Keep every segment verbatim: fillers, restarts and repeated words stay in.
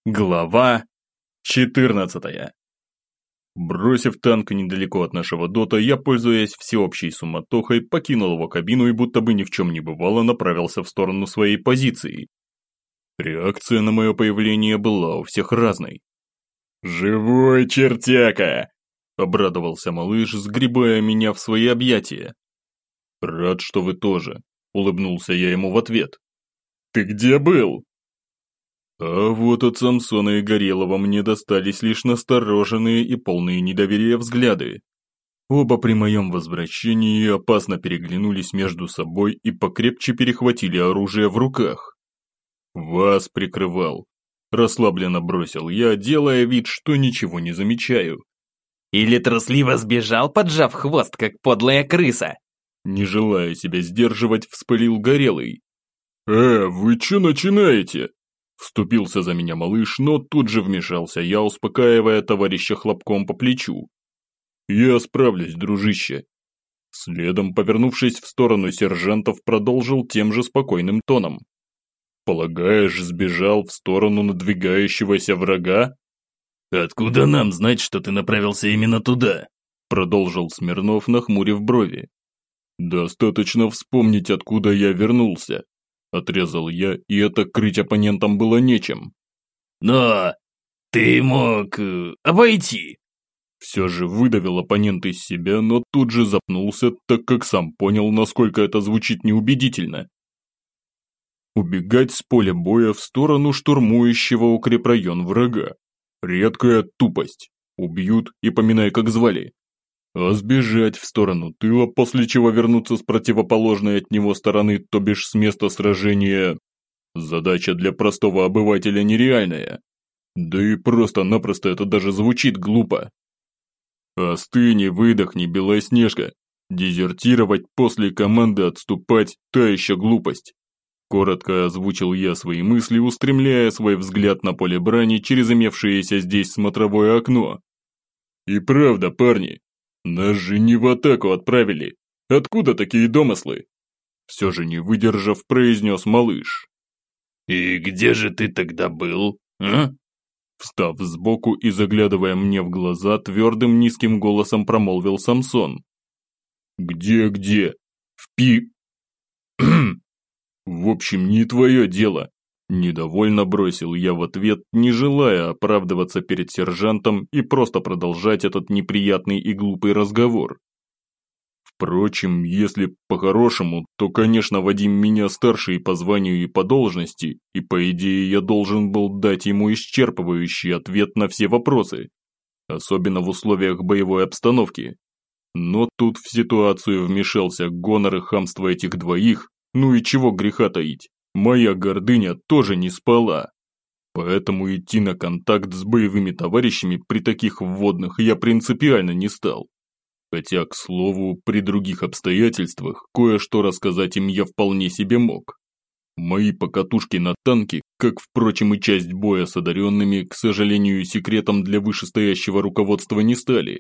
Глава четырнадцатая. Бросив танк недалеко от нашего дота, я, пользуясь всеобщей суматохой, покинул его кабину и будто бы ни в чем не бывало направился в сторону своей позиции. Реакция на мое появление была у всех разной. «Живой, чертяка!» – обрадовался малыш, сгребая меня в свои объятия. «Рад, что вы тоже», – улыбнулся я ему в ответ. «Ты где был?» А вот от Самсона и Горелого мне достались лишь настороженные и полные недоверия взгляды. Оба при моем возвращении опасно переглянулись между собой и покрепче перехватили оружие в руках. «Вас прикрывал», – расслабленно бросил я, делая вид, что ничего не замечаю. «Или трусливо сбежал, поджав хвост, как подлая крыса?» Не желая себя сдерживать, вспылил Горелый. «Э, вы чё начинаете?» Вступился за меня малыш, но тут же вмешался я, успокаивая товарища хлопком по плечу. «Я справлюсь, дружище». Следом, повернувшись в сторону сержантов, продолжил тем же спокойным тоном. «Полагаешь, сбежал в сторону надвигающегося врага?» «Откуда нам знать, что ты направился именно туда?» Продолжил Смирнов, нахмурив брови. «Достаточно вспомнить, откуда я вернулся». Отрезал я, и это крыть оппонентам было нечем. «Но ты мог э, обойти». Все же выдавил оппонент из себя, но тут же запнулся, так как сам понял, насколько это звучит неубедительно. Убегать с поля боя в сторону штурмующего укрепрайон врага. Редкая тупость. Убьют и поминай, как звали. А сбежать в сторону тыла, после чего вернуться с противоположной от него стороны, то бишь с места сражения, задача для простого обывателя нереальная. Да и просто-напросто это даже звучит глупо. Остынь и выдохни, Белоснежка. Дезертировать после команды отступать – та еще глупость. Коротко озвучил я свои мысли, устремляя свой взгляд на поле брани через имевшееся здесь смотровое окно. И правда, парни. Нас же не в атаку отправили. Откуда такие домыслы? Все же не выдержав, произнес малыш. «И где же ты тогда был, а?» Встав сбоку и заглядывая мне в глаза, твердым низким голосом промолвил Самсон. «Где-где? В пи...» «В общем, не твое дело». Недовольно бросил я в ответ, не желая оправдываться перед сержантом и просто продолжать этот неприятный и глупый разговор. Впрочем, если по-хорошему, то, конечно, Вадим меня старше и по званию, и по должности, и по идее я должен был дать ему исчерпывающий ответ на все вопросы, особенно в условиях боевой обстановки. Но тут в ситуацию вмешался гонор и хамство этих двоих, ну и чего греха таить. Моя гордыня тоже не спала. Поэтому идти на контакт с боевыми товарищами при таких вводных я принципиально не стал. Хотя, к слову, при других обстоятельствах кое-что рассказать им я вполне себе мог. Мои покатушки на танке, как, впрочем, и часть боя с одаренными, к сожалению, секретом для вышестоящего руководства не стали.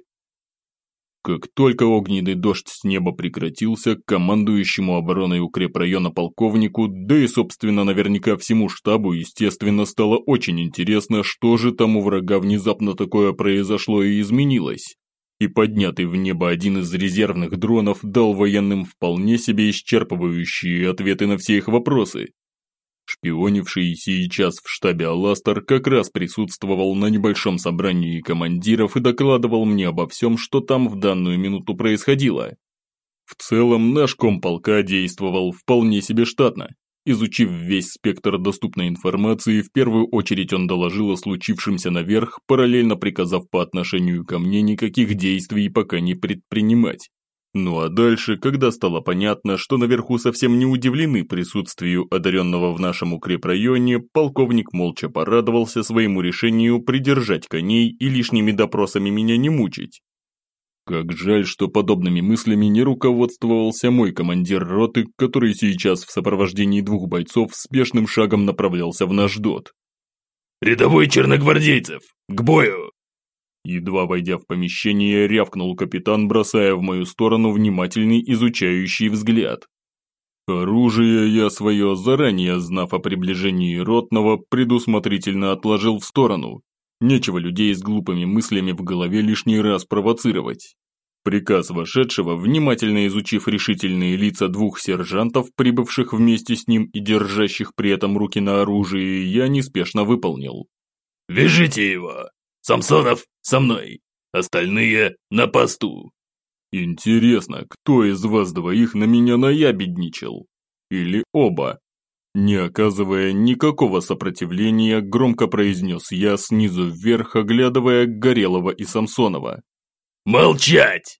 Как только огненный дождь с неба прекратился, командующему обороной укрепрайона полковнику, да и, собственно, наверняка всему штабу, естественно, стало очень интересно, что же там у врага внезапно такое произошло и изменилось. И поднятый в небо один из резервных дронов дал военным вполне себе исчерпывающие ответы на все их вопросы. Шпионивший сейчас в штабе Аластер как раз присутствовал на небольшом собрании командиров и докладывал мне обо всем, что там в данную минуту происходило. В целом, наш комполка действовал вполне себе штатно. Изучив весь спектр доступной информации, в первую очередь он доложил о случившемся наверх, параллельно приказав по отношению ко мне никаких действий пока не предпринимать. Ну а дальше, когда стало понятно, что наверху совсем не удивлены присутствию одаренного в нашем укрепрайоне, полковник молча порадовался своему решению придержать коней и лишними допросами меня не мучить. Как жаль, что подобными мыслями не руководствовался мой командир роты, который сейчас в сопровождении двух бойцов спешным шагом направлялся в наш дот. «Рядовой черногвардейцев, к бою!» Едва войдя в помещение, рявкнул капитан, бросая в мою сторону внимательный изучающий взгляд. Оружие я свое, заранее знав о приближении ротного, предусмотрительно отложил в сторону. Нечего людей с глупыми мыслями в голове лишний раз провоцировать. Приказ вошедшего, внимательно изучив решительные лица двух сержантов, прибывших вместе с ним и держащих при этом руки на оружии, я неспешно выполнил. «Вяжите его! Самсонов, со мной! Остальные на посту!» Интересно, кто из вас двоих на меня наябедничал? Или оба? Не оказывая никакого сопротивления, громко произнес я снизу вверх, оглядывая Горелого и Самсонова. «Молчать!»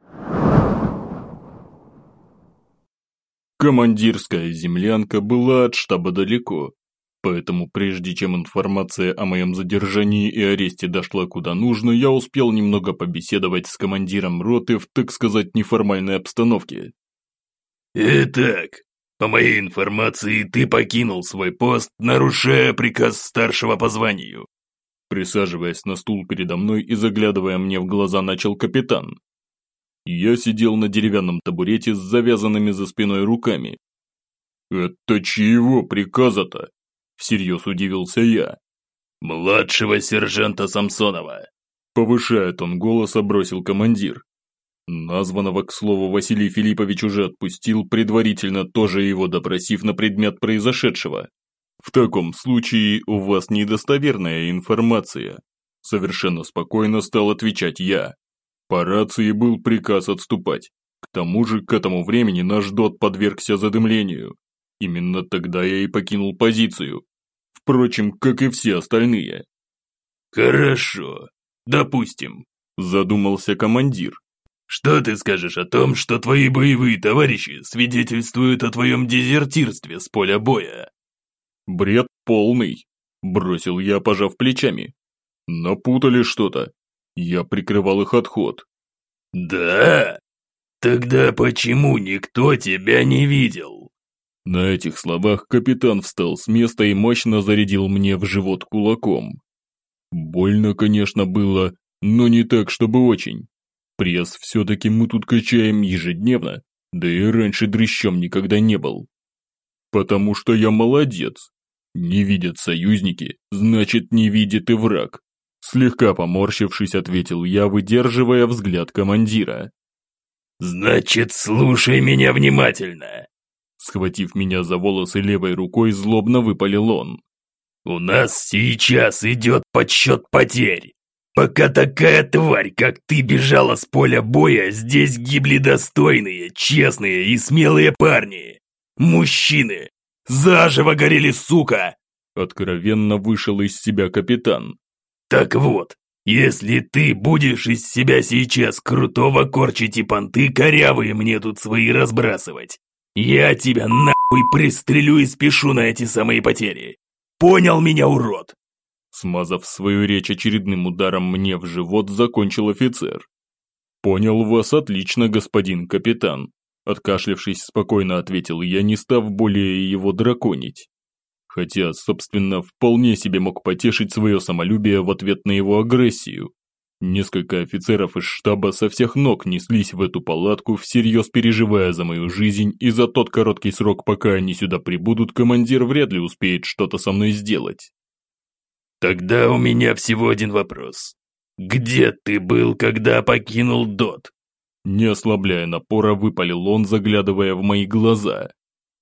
Командирская землянка была от штаба далеко, поэтому прежде чем информация о моем задержании и аресте дошла куда нужно, я успел немного побеседовать с командиром роты в, так сказать, неформальной обстановке. «Итак, по моей информации, ты покинул свой пост, нарушая приказ старшего по званию». Присаживаясь на стул передо мной и заглядывая мне в глаза, начал капитан. Я сидел на деревянном табурете с завязанными за спиной руками. «Это чьего приказа-то?» – всерьез удивился я. «Младшего сержанта Самсонова», – повышая тон голоса, бросил командир. Названного, к слову, Василий Филиппович уже отпустил, предварительно тоже его допросив на предмет произошедшего. «В таком случае у вас недостоверная информация», – совершенно спокойно стал отвечать я. По рации был приказ отступать. К тому же, к этому времени наш ДОТ подвергся задымлению. Именно тогда я и покинул позицию. Впрочем, как и все остальные. «Хорошо, допустим», – задумался командир. «Что ты скажешь о том, что твои боевые товарищи свидетельствуют о твоем дезертирстве с поля боя?» «Бред полный», – бросил я, пожав плечами. «Напутали что-то. Я прикрывал их отход». «Да? Тогда почему никто тебя не видел?» На этих словах капитан встал с места и мощно зарядил мне в живот кулаком. Больно, конечно, было, но не так, чтобы очень. Пресс все-таки мы тут качаем ежедневно, да и раньше дрыщом никогда не был. Потому что я молодец. Не видят союзники, значит, не видит и враг. Слегка поморщившись, ответил я, выдерживая взгляд командира. «Значит, слушай меня внимательно!» Схватив меня за волосы левой рукой, злобно выпалил он. «У нас сейчас идет подсчет потерь. Пока такая тварь, как ты, бежала с поля боя, здесь гибли достойные, честные и смелые парни. Мужчины. Заживо горели, сука!» Откровенно вышел из себя капитан. «Так вот, если ты будешь из себя сейчас крутого корчить и понты корявые мне тут свои разбрасывать, я тебя нахуй пристрелю и спешу на эти самые потери. Понял меня, урод?» Смазав свою речь очередным ударом мне в живот, закончил офицер. «Понял вас отлично, господин капитан», откашлявшись, спокойно ответил я, не став более его драконить. Хотя, собственно, вполне себе мог потешить свое самолюбие в ответ на его агрессию. Несколько офицеров из штаба со всех ног неслись в эту палатку, всерьез переживая за мою жизнь, и за тот короткий срок, пока они сюда прибудут, командир вряд ли успеет что-то со мной сделать. «Тогда у меня всего один вопрос. Где ты был, когда покинул ДОТ?» Не ослабляя напора, выпалил он, заглядывая в мои глаза.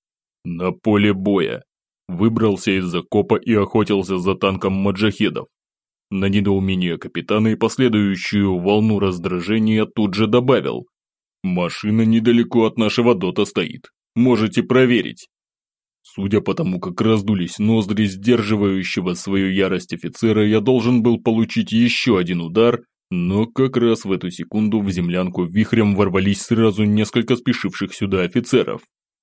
«На поле боя. Выбрался из окопа и охотился за танком маджахедов». На недоумение капитана и последующую волну раздражения тут же добавил. «Машина недалеко от нашего дота стоит. Можете проверить». Судя по тому, как раздулись ноздри сдерживающего свою ярость офицера, я должен был получить еще один удар, но как раз в эту секунду в землянку вихрем ворвались сразу несколько спешивших сюда офицеров.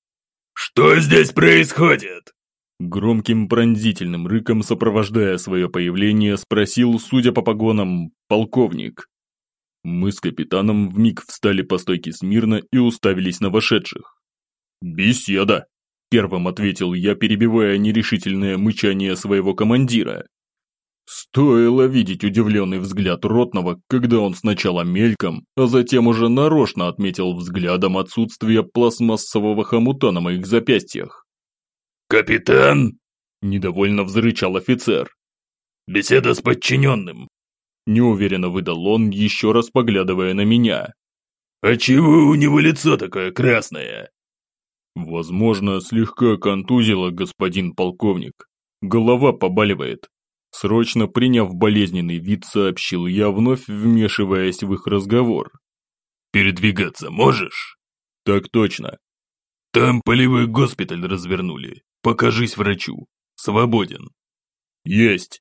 «Что здесь происходит?» Громким пронзительным рыком, сопровождая свое появление, спросил, судя по погонам, полковник. Мы с капитаном вмиг встали по стойке смирно и уставились на вошедших. «Беседа!» – первым ответил я, перебивая нерешительное мычание своего командира. Стоило видеть удивленный взгляд Ротного, когда он сначала мельком, а затем уже нарочно отметил взглядом отсутствие пластмассового хомута на моих запястьях. «Капитан!» – недовольно взрычал офицер. «Беседа с подчиненным!» – неуверенно выдал он, еще раз поглядывая на меня. «А чего у него лицо такое красное?» «Возможно, слегка контузило, господин полковник. Голова побаливает». Срочно приняв болезненный вид, сообщил я, вновь вмешиваясь в их разговор. «Передвигаться можешь?» «Так точно». «Там полевой госпиталь развернули. Покажись врачу. Свободен». «Есть».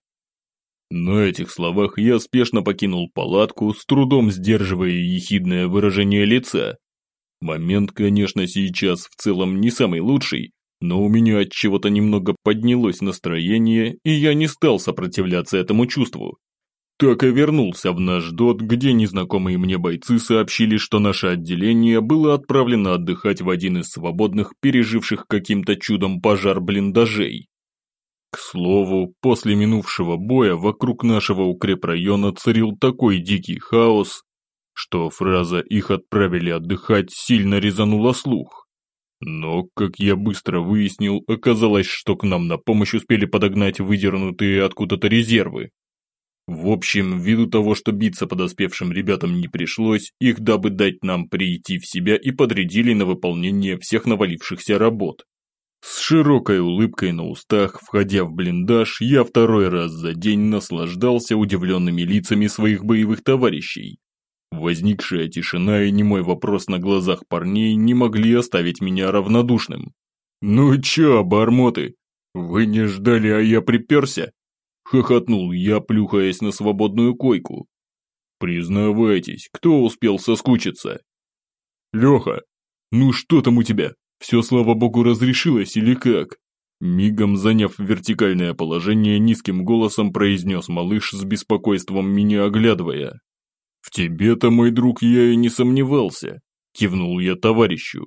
На этих словах я спешно покинул палатку, с трудом сдерживая ехидное выражение лица. Момент, конечно, сейчас в целом не самый лучший, но у меня от чего-то немного поднялось настроение, и я не стал сопротивляться этому чувству. Так и вернулся в наш ДОТ, где незнакомые мне бойцы сообщили, что наше отделение было отправлено отдыхать в один из свободных, переживших каким-то чудом пожар блиндажей. К слову, после минувшего боя вокруг нашего укрепрайона царил такой дикий хаос, что фраза «их отправили отдыхать» сильно резанула слух. Но, как я быстро выяснил, оказалось, что к нам на помощь успели подогнать выдернутые откуда-то резервы. В общем, ввиду того, что биться подоспевшим ребятам не пришлось, их, дабы дать нам прийти в себя, и подрядили на выполнение всех навалившихся работ. С широкой улыбкой на устах, входя в блиндаж, я второй раз за день наслаждался удивленными лицами своих боевых товарищей. Возникшая тишина и немой вопрос на глазах парней не могли оставить меня равнодушным. «Ну чё, обормоты, вы не ждали, а я приперся?» – хохотнул я, плюхаясь на свободную койку. «Признавайтесь, кто успел соскучиться?» «Лёха, ну что там у тебя? Все, слава богу, разрешилось или как?» Мигом заняв вертикальное положение, низким голосом произнес малыш с беспокойством меня оглядывая. «В тебе-то, мой друг, я и не сомневался», – кивнул я товарищу.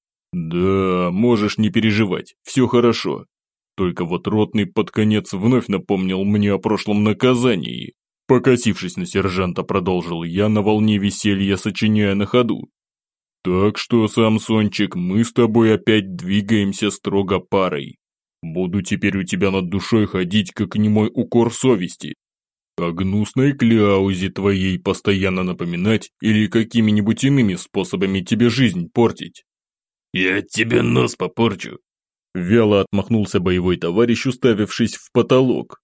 «Да, можешь не переживать, все хорошо. Только вот ротный под конец вновь напомнил мне о прошлом наказании». Покосившись на сержанта, продолжил я на волне веселья, сочиняя на ходу. «Так что, Самсончик, мы с тобой опять двигаемся строго парой. Буду теперь у тебя над душой ходить, как немой укор совести. О гнусной кляузе твоей постоянно напоминать или какими-нибудь иными способами тебе жизнь портить». «Я от тебя нос попорчу», – вяло отмахнулся боевой товарищ, уставившись в потолок.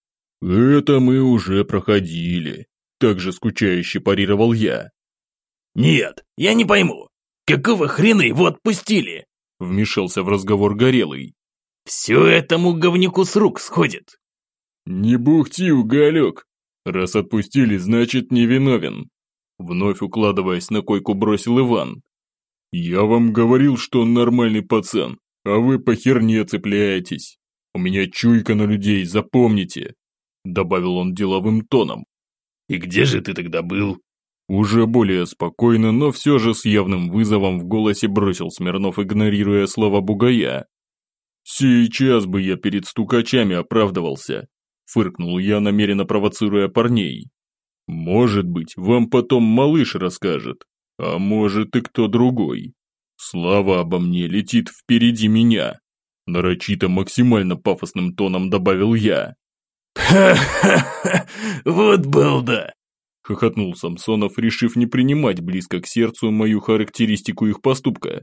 «Это мы уже проходили», – также скучающе парировал я. «Нет, я не пойму, какого хрена его отпустили?» – вмешался в разговор Горелый. «Все этому говнюку с рук сходит». «Не бухти, уголек! Раз отпустили, значит невиновен!» Вновь укладываясь на койку, бросил Иван. «Я вам говорил, что он нормальный пацан, а вы по херне цепляетесь. У меня чуйка на людей, запомните!» Добавил он деловым тоном. «И где же ты тогда был?» Уже более спокойно, но все же с явным вызовом в голосе бросил Смирнов, игнорируя слова бугая. «Сейчас бы я перед стукачами оправдывался», – фыркнул я, намеренно провоцируя парней. «Может быть, вам потом малыш расскажет, а может и кто другой. Слава обо мне летит впереди меня», – нарочито максимально пафосным тоном добавил я. «Ха-ха-ха, вот балда!» – хохотнул Самсонов, решив не принимать близко к сердцу мою характеристику их поступка.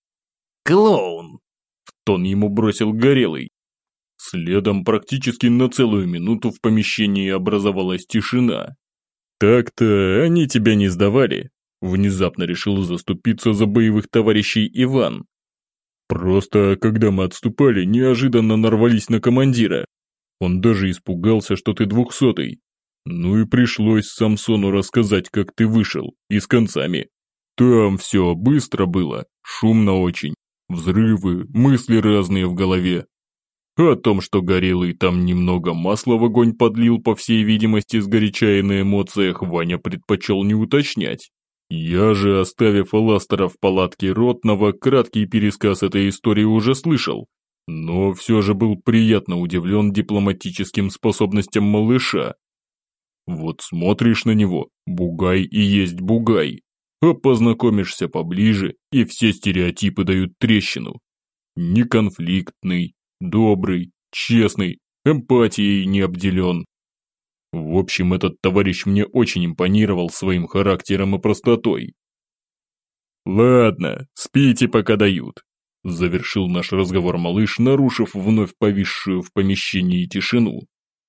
«Клоун!» – в тон ему бросил Горелый. Следом практически на целую минуту в помещении образовалась тишина. «Так-то они тебя не сдавали», – внезапно решил заступиться за боевых товарищей Иван. «Просто, когда мы отступали, неожиданно нарвались на командира. Он даже испугался, что ты двухсотый. Ну и пришлось Самсону рассказать, как ты вышел, и с концами. Там все быстро было, шумно очень, взрывы, мысли разные в голове. О том, что Горелый там немного масла в огонь подлил, по всей видимости, сгоряча и на эмоциях, Ваня предпочел не уточнять. Я же, оставив Аластера в палатке Ротного, краткий пересказ этой истории уже слышал. но все же был приятно удивлен дипломатическим способностям малыша. Вот смотришь на него, бугай и есть бугай, а познакомишься поближе, и все стереотипы дают трещину. Неконфликтный, добрый, честный, эмпатией не обделен. В общем, этот товарищ мне очень импонировал своим характером и простотой. «Ладно, спите, пока дают», – завершил наш разговор малыш, нарушив вновь повисшую в помещении тишину.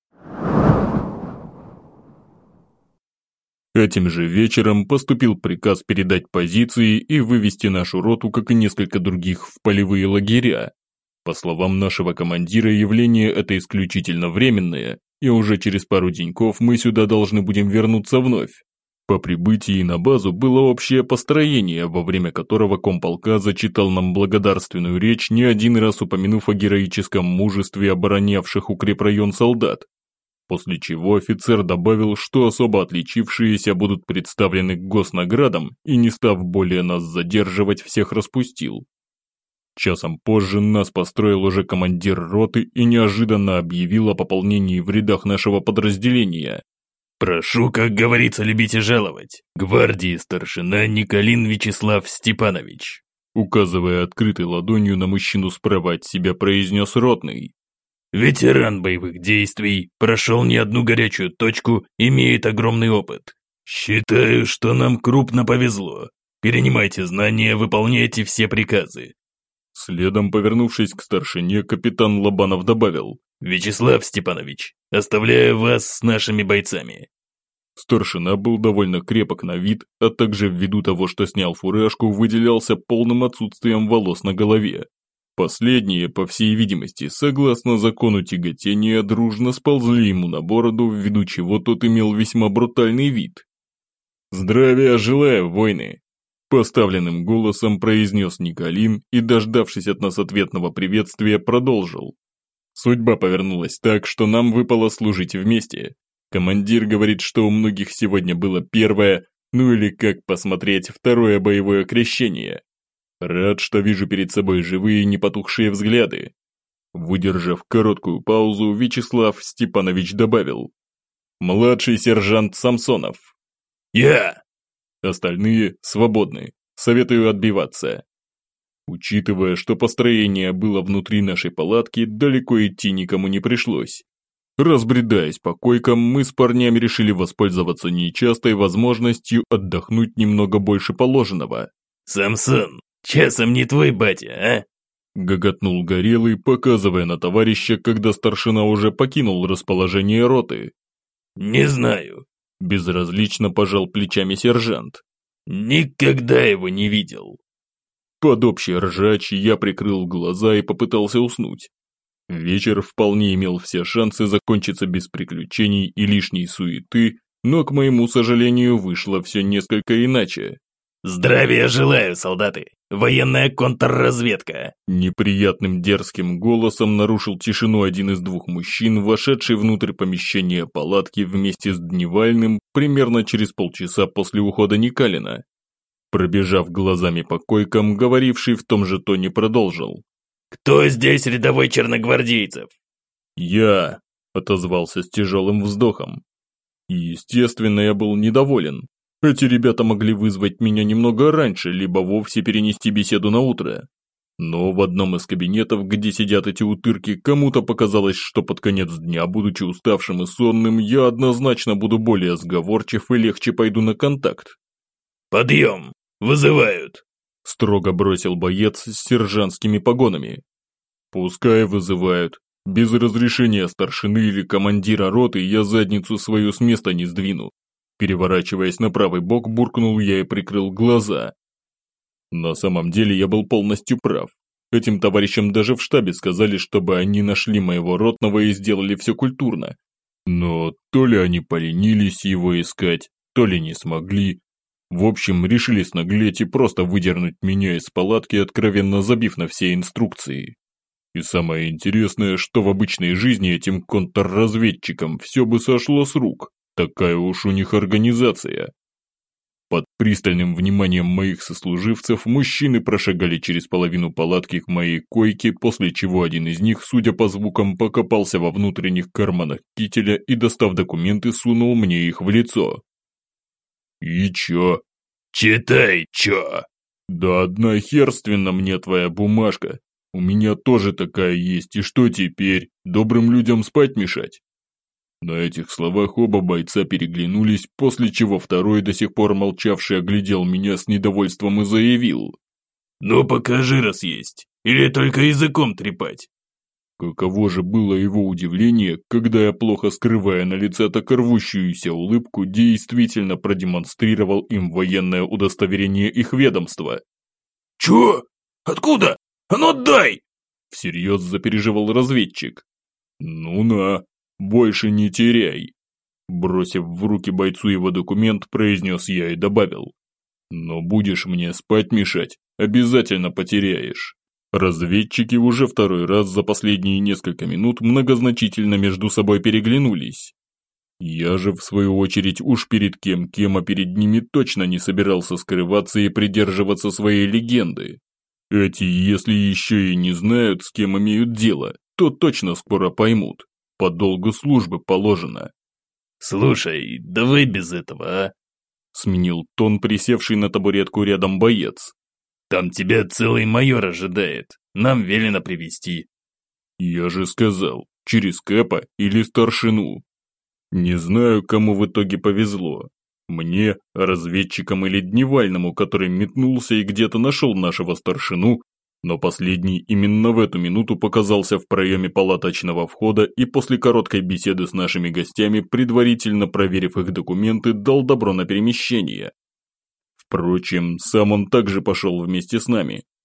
Этим же вечером поступил приказ передать позиции и вывести нашу роту, как и несколько других, в полевые лагеря. По словам нашего командира, явление это исключительно временное, и уже через пару деньков мы сюда должны будем вернуться вновь. По прибытии на базу было общее построение, во время которого комполка зачитал нам благодарственную речь, не один раз упомянув о героическом мужестве оборонявших укрепрайон солдат. После чего офицер добавил, что особо отличившиеся будут представлены к госнаградам и, не став более нас задерживать, всех распустил. Часом позже нас построил уже командир роты и неожиданно объявил о пополнении в рядах нашего подразделения. «Прошу, как говорится, любить и жаловать. Гвардии старшина Николин Вячеслав Степанович», указывая открытой ладонью на мужчину справа от себя, произнес ротный. «Ветеран боевых действий, прошел не одну горячую точку, имеет огромный опыт. Считаю, что нам крупно повезло. Перенимайте знания, выполняйте все приказы». Следом, повернувшись к старшине, капитан Лобанов добавил: «Вячеслав Степанович, оставляю вас с нашими бойцами». Старшина был довольно крепок на вид, а также ввиду того, что снял фуражку, выделялся полным отсутствием волос на голове. Последние, по всей видимости, согласно закону тяготения, дружно сползли ему на бороду, ввиду чего тот имел весьма брутальный вид. «Здравия желаю, воины!» Поставленным голосом произнес Николин и, дождавшись от нас ответного приветствия, продолжил. «Судьба повернулась так, что нам выпало служить вместе. Командир говорит, что у многих сегодня было первое, ну или как посмотреть, второе боевое крещение. Рад, что вижу перед собой живые, не потухшие взгляды». Выдержав короткую паузу, Вячеслав Степанович добавил: «Младший сержант Самсонов». «Я!» Остальные свободны. Советую отбиваться. Учитывая, что построение было внутри нашей палатки, далеко идти никому не пришлось. Разбредаясь по койкам, мы с парнями решили воспользоваться нечастой возможностью отдохнуть немного больше положенного. «Самсон, часом не твой батя, а?» Гоготнул Горелый, показывая на товарища, когда старшина уже покинул расположение роты. «Не знаю». Безразлично пожал плечами сержант. «Никогда его не видел». Под общий ржач я прикрыл глаза и попытался уснуть. Вечер вполне имел все шансы закончиться без приключений и лишней суеты, но, к моему сожалению, вышло все несколько иначе. «Здравия желаю, солдаты! Военная контрразведка!» Неприятным дерзким голосом нарушил тишину один из двух мужчин, вошедший внутрь помещения палатки вместе с Дневальным примерно через полчаса после ухода Никалина. Пробежав глазами по койкам, говоривший в том же тоне продолжил. «Кто здесь рядовой черногвардейцев?» «Я», – отозвался с тяжелым вздохом. И, естественно, я был недоволен. Эти ребята могли вызвать меня немного раньше, либо вовсе перенести беседу на утро. Но в одном из кабинетов, где сидят эти утырки, кому-то показалось, что под конец дня, будучи уставшим и сонным, я однозначно буду более сговорчив и легче пойду на контакт. «Подъем! Вызывают!» – строго бросил боец с сержантскими погонами. «Пускай вызывают. Без разрешения старшины или командира роты я задницу свою с места не сдвину». Переворачиваясь на правый бок, буркнул я и прикрыл глаза. На самом деле я был полностью прав. Этим товарищам даже в штабе сказали, чтобы они нашли моего ротного и сделали все культурно. Но то ли они поленились его искать, то ли не смогли. В общем, решили снаглеть и просто выдернуть меня из палатки, откровенно забив на все инструкции. И самое интересное, что в обычной жизни этим контрразведчикам все бы сошло с рук. Такая уж у них организация. Под пристальным вниманием моих сослуживцев мужчины прошагали через половину палатки к моей койке, после чего один из них, судя по звукам, покопался во внутренних карманах кителя и, достав документы, сунул мне их в лицо. «И чё?» «Читай, чё?» «Да одна херственно мне твоя бумажка. У меня тоже такая есть, и что теперь? Добрым людям спать мешать?» На этих словах оба бойца переглянулись, после чего второй, до сих пор молчавший, оглядел меня с недовольством и заявил: «Ну покажи, раз есть. Или только языком трепать?» Каково же было его удивление, когда я, плохо скрывая на лице так рвущуюся улыбку, действительно продемонстрировал им военное удостоверение их ведомства. «Чё? Откуда? А ну отдай!» Всерьез запереживал разведчик. «Ну на, больше не теряй!» Бросив в руки бойцу его документ, произнес я и добавил: «Но будешь мне спать мешать, обязательно потеряешь». Разведчики уже второй раз за последние несколько минут многозначительно между собой переглянулись. Я же, в свою очередь, уж перед кем-кем, а перед ними точно не собирался скрываться и придерживаться своей легенды. Эти, если еще и не знают, с кем имеют дело, то точно скоро поймут. По долгу службы положено. «Слушай, давай без этого, а?» Сменил тон присевший на табуретку рядом боец. «Там тебя целый майор ожидает. Нам велено привезти». Я же сказал, через Кэпа или старшину. Не знаю, кому в итоге повезло. Мне, разведчикам или Дневальному, который метнулся и где-то нашел нашего старшину, но последний именно в эту минуту показался в проеме палаточного входа и после короткой беседы с нашими гостями, предварительно проверив их документы, дал добро на перемещение. Впрочем, сам он также пошел вместе с нами,